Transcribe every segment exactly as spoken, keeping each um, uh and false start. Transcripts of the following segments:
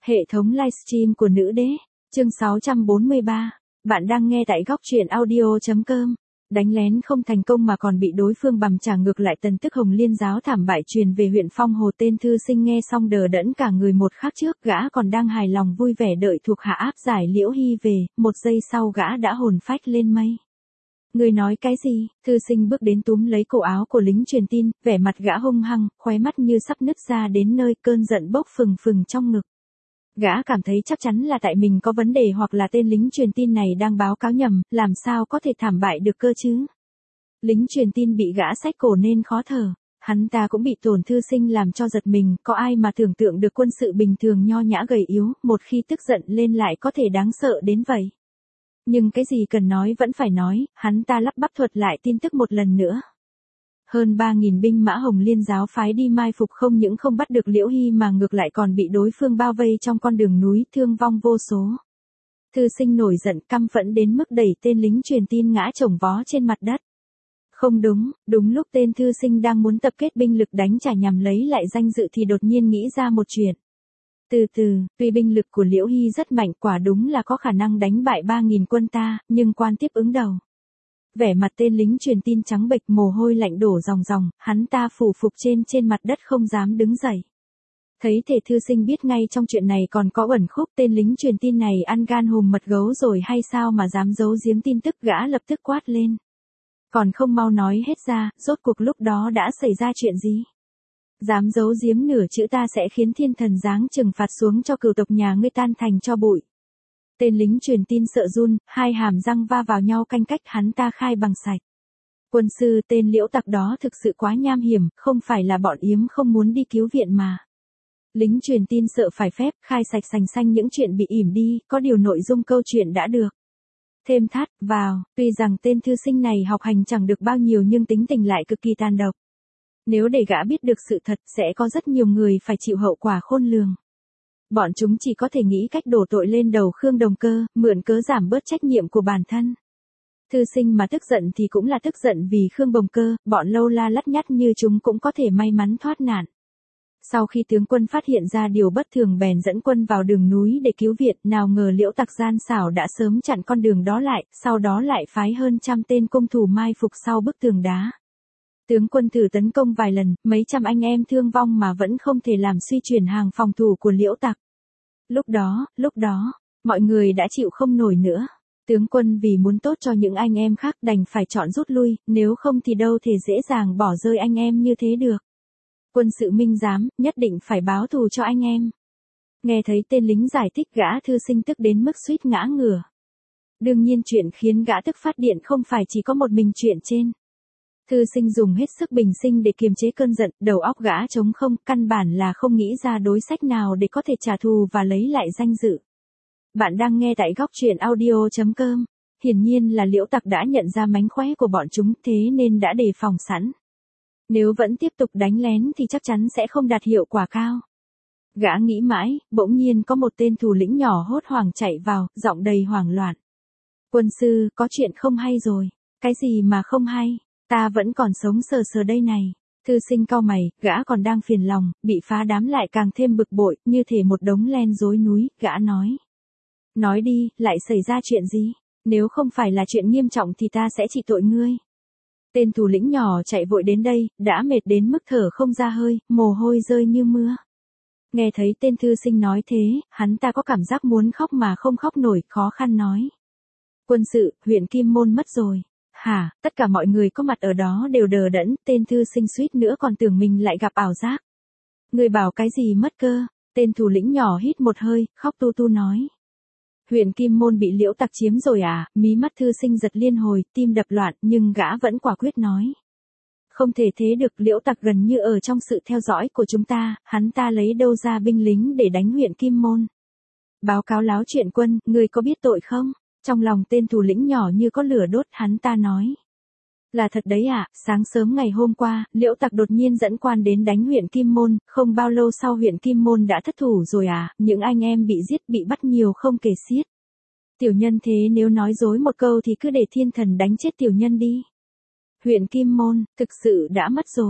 Hệ thống livestream của nữ đế, chương sáu trăm bốn mươi ba. Bạn đang nghe tại góc truyện audio chấm com. Đánh lén không thành công mà còn bị đối phương bằm trả ngược lại, tin tức Hồng Liên giáo thảm bại truyền về huyện Phong Hồ. Tên thư sinh nghe xong đờ đẫn cả người một khắc trước, gã còn đang hài lòng vui vẻ đợi thuộc hạ áp giải Liễu Hy về, một giây sau gã đã hồn phách lên mây. Người nói cái gì? Thư sinh bước đến túm lấy cổ áo của lính truyền tin, vẻ mặt gã hung hăng, khóe mắt như sắp nứt ra đến nơi, cơn giận bốc phừng phừng trong ngực. Gã cảm thấy chắc chắn là tại mình có vấn đề hoặc là tên lính truyền tin này đang báo cáo nhầm, làm sao có thể thảm bại được cơ chứ? Lính truyền tin bị gã xách cổ nên khó thở, hắn ta cũng bị tổn thư sinh làm cho giật mình, có ai mà tưởng tượng được quân sự bình thường nho nhã gầy yếu, một khi tức giận lên lại có thể đáng sợ đến vậy. Nhưng cái gì cần nói vẫn phải nói, hắn ta lắp bắp thuật lại tin tức một lần nữa. Hơn ba nghìn binh mã Hồng Liên giáo phái đi mai phục không những không bắt được Liễu Hy mà ngược lại còn bị đối phương bao vây trong con đường núi, thương vong vô số. Thư sinh nổi giận căm phẫn đến mức đẩy tên lính truyền tin ngã chồng vó trên mặt đất. Không đúng, đúng lúc tên thư sinh đang muốn tập kết binh lực đánh trả nhằm lấy lại danh dự thì đột nhiên nghĩ ra một chuyện. Từ từ, tuy binh lực của Liễu Hy rất mạnh, quả đúng là có khả năng đánh bại ba nghìn quân ta, nhưng quan tiếp ứng đầu. Vẻ mặt tên lính truyền tin trắng bệch, mồ hôi lạnh đổ ròng ròng, hắn ta phủ phục trên trên mặt đất không dám đứng dậy. Thấy thể thư sinh biết ngay trong chuyện này còn có uẩn khúc, tên lính truyền tin này ăn gan hùm mật gấu rồi hay sao mà dám giấu giếm tin tức, gã lập tức quát lên. Còn không mau nói hết ra, rốt cuộc lúc đó đã xảy ra chuyện gì? Dám giấu giếm nửa chữ ta sẽ khiến thiên thần giáng trừng phạt xuống cho cửu tộc nhà ngươi tan thành cho bụi. Tên lính truyền tin sợ run, hai hàm răng va vào nhau canh cách, hắn ta khai bằng sạch. Quân sư, tên Liễu tặc đó thực sự quá nham hiểm, không phải là bọn yếm không muốn đi cứu viện mà. Lính truyền tin sợ phải phép, khai sạch sành xanh những chuyện bị ỉm đi, có điều nội dung câu chuyện đã được thêm thắt vào. Tuy rằng tên thư sinh này học hành chẳng được bao nhiêu nhưng tính tình lại cực kỳ tàn độc. Nếu để gã biết được sự thật, sẽ có rất nhiều người phải chịu hậu quả khôn lường. Bọn chúng chỉ có thể nghĩ cách đổ tội lên đầu Khương Đồng Cơ, mượn cớ giảm bớt trách nhiệm của bản thân. Thư sinh mà tức giận thì cũng là tức giận vì Khương Đồng Cơ, bọn lâu la lắt nhắt như chúng cũng có thể may mắn thoát nạn. Sau khi tướng quân phát hiện ra điều bất thường bèn dẫn quân vào đường núi để cứu viện, nào ngờ Liễu tặc gian xảo đã sớm chặn con đường đó lại, sau đó lại phái hơn trăm tên cung thủ mai phục sau bức tường đá. Tướng quân thử tấn công vài lần, mấy trăm anh em thương vong mà vẫn không thể làm suy chuyển hàng phòng thủ của Liễu tặc. Lúc đó, lúc đó, mọi người đã chịu không nổi nữa. Tướng quân vì muốn tốt cho những anh em khác đành phải chọn rút lui, nếu không thì đâu thể dễ dàng bỏ rơi anh em như thế được. Quân sự minh giám, nhất định phải báo thù cho anh em. Nghe thấy tên lính giải thích, gã thư sinh tức đến mức suýt ngã ngửa. Đương nhiên chuyện khiến gã tức phát điện không phải chỉ có một mình chuyện trên. Thư sinh dùng hết sức bình sinh để kiềm chế cơn giận, đầu óc gã trống không, căn bản là không nghĩ ra đối sách nào để có thể trả thù và lấy lại danh dự. Bạn đang nghe tại góc truyện audio chấm com. Hiển nhiên là Liễu tặc đã nhận ra mánh khóe của bọn chúng, thế nên đã đề phòng sẵn. Nếu vẫn tiếp tục đánh lén thì chắc chắn sẽ không đạt hiệu quả cao. Gã nghĩ mãi, bỗng nhiên có một tên thủ lĩnh nhỏ hốt hoảng chạy vào, giọng đầy hoảng loạn. Quân sư, có chuyện không hay rồi. Cái gì mà không hay? Ta vẫn còn sống sờ sờ đây này. Thư sinh cau mày, gã còn đang phiền lòng, bị phá đám lại càng thêm bực bội, như thể một đống len rối núi, gã nói. Nói đi, lại xảy ra chuyện gì? Nếu không phải là chuyện nghiêm trọng thì ta sẽ trị tội ngươi. Tên thủ lĩnh nhỏ chạy vội đến đây, đã mệt đến mức thở không ra hơi, mồ hôi rơi như mưa. Nghe thấy tên thư sinh nói thế, hắn ta có cảm giác muốn khóc mà không khóc nổi, khó khăn nói. Quân sự, huyện Kim Môn mất rồi. Hả, tất cả mọi người có mặt ở đó đều đờ đẫn, tên thư sinh suýt nữa còn tưởng mình lại gặp ảo giác. Người bảo cái gì mất cơ? Tên thủ lĩnh nhỏ hít một hơi, khóc tu tu nói. Huyện Kim Môn bị Liễu tặc chiếm rồi à? Mí mắt thư sinh giật liên hồi, tim đập loạn, nhưng gã vẫn quả quyết nói. Không thể thế được, Liễu tặc gần như ở trong sự theo dõi của chúng ta, hắn ta lấy đâu ra binh lính để đánh huyện Kim Môn. Báo cáo láo chuyện quân, người có biết tội không? Trong lòng tên thủ lĩnh nhỏ như có lửa đốt, hắn ta nói. Là thật đấy ạ, à, sáng sớm ngày hôm qua, Liễu tặc đột nhiên dẫn quan đến đánh huyện Kim Môn, không bao lâu sau huyện Kim Môn đã thất thủ rồi à, những anh em bị giết bị bắt nhiều không kể xiết. Tiểu nhân thế nếu nói dối một câu thì cứ để thiên thần đánh chết tiểu nhân đi. Huyện Kim Môn, thực sự đã mất rồi.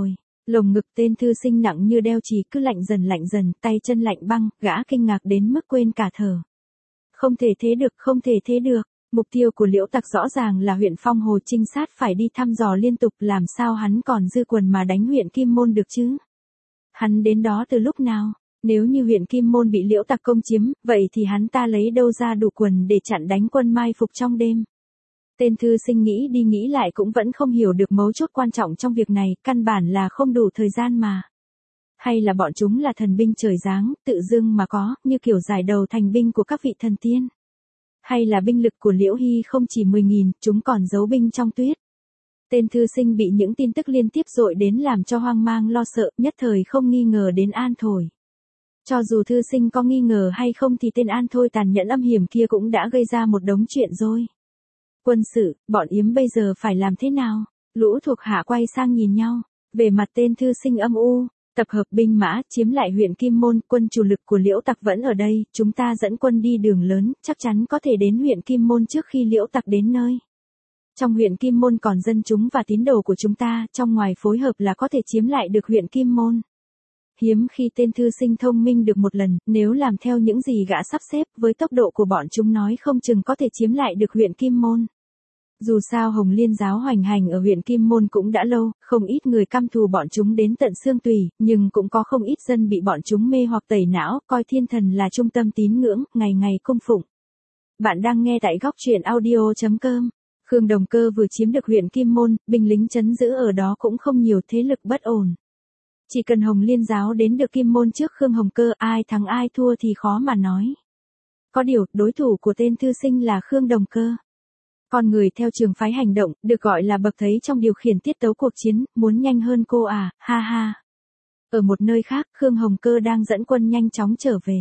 Lồng ngực tên thư sinh nặng như đeo chì cứ lạnh dần lạnh dần, tay chân lạnh băng, gã kinh ngạc đến mức quên cả thở. Không thể thế được, không thể thế được. Mục tiêu của Liễu Tặc rõ ràng là huyện Phong Hồ, trinh sát phải đi thăm dò liên tục, làm sao hắn còn dư quần mà đánh huyện Kim Môn được chứ? Hắn đến đó từ lúc nào? Nếu như huyện Kim Môn bị Liễu Tặc công chiếm, vậy thì hắn ta lấy đâu ra đủ quần để chặn đánh quân mai phục trong đêm? Tên thư sinh nghĩ đi nghĩ lại cũng vẫn không hiểu được mấu chốt quan trọng trong việc này, căn bản là không đủ thời gian mà. Hay là bọn chúng là thần binh trời giáng, tự dưng mà có, như kiểu giải đầu thành binh của các vị thần tiên? Hay là binh lực của Liễu Hy không chỉ mười nghìn, chúng còn giấu binh trong tuyết? Tên thư sinh bị những tin tức liên tiếp dội đến làm cho hoang mang lo sợ, nhất thời không nghi ngờ đến An Thổi. Cho dù thư sinh có nghi ngờ hay không thì tên An Thôi tàn nhẫn âm hiểm kia cũng đã gây ra một đống chuyện rồi. Quân sự, bọn Yếm bây giờ phải làm thế nào? Lũ thuộc hạ quay sang nhìn nhau, về mặt tên thư sinh âm u. Tập hợp binh mã, chiếm lại huyện Kim Môn, quân chủ lực của Liễu Tặc vẫn ở đây, chúng ta dẫn quân đi đường lớn, chắc chắn có thể đến huyện Kim Môn trước khi Liễu Tặc đến nơi. Trong huyện Kim Môn còn dân chúng và tín đồ của chúng ta, trong ngoài phối hợp là có thể chiếm lại được huyện Kim Môn. Hiếm khi tên thư sinh thông minh được một lần, nếu làm theo những gì gã sắp xếp, với tốc độ của bọn chúng nói không chừng có thể chiếm lại được huyện Kim Môn. Dù sao Hồng Liên giáo hoành hành ở huyện Kim Môn cũng đã lâu, không ít người căm thù bọn chúng đến tận xương tủy, nhưng cũng có không ít dân bị bọn chúng mê hoặc tẩy não, coi thiên thần là trung tâm tín ngưỡng, ngày ngày cung phụng. Bạn đang nghe tại góc truyện audio chấm com. Khương Đồng Cơ vừa chiếm được huyện Kim Môn, binh lính trấn giữ ở đó cũng không nhiều, thế lực bất ổn. Chỉ cần Hồng Liên giáo đến được Kim Môn trước Khương Hồng Cơ, ai thắng ai thua thì khó mà nói. Có điều, đối thủ của tên thư sinh là Khương Đồng Cơ. Con người theo trường phái hành động, được gọi là bậc thấy trong điều khiển tiết tấu cuộc chiến, muốn nhanh hơn cô à, ha ha. Ở một nơi khác, Khương Hồng Cơ đang dẫn quân nhanh chóng trở về.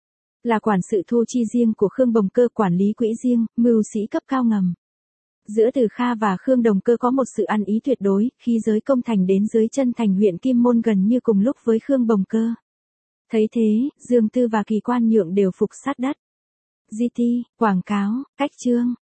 Là quản sự thu chi riêng của Khương Bồng Cơ, quản lý quỹ riêng, mưu sĩ cấp cao ngầm. Giữa Từ Kha và Khương Đồng Cơ có một sự ăn ý tuyệt đối, khi giới công thành đến dưới chân thành huyện Kim Môn gần như cùng lúc với Khương Bồng Cơ. Thấy thế, Dương Tư và Kỳ Quan Nhượng đều phục sát đất. giê tê, quảng cáo, cách chương.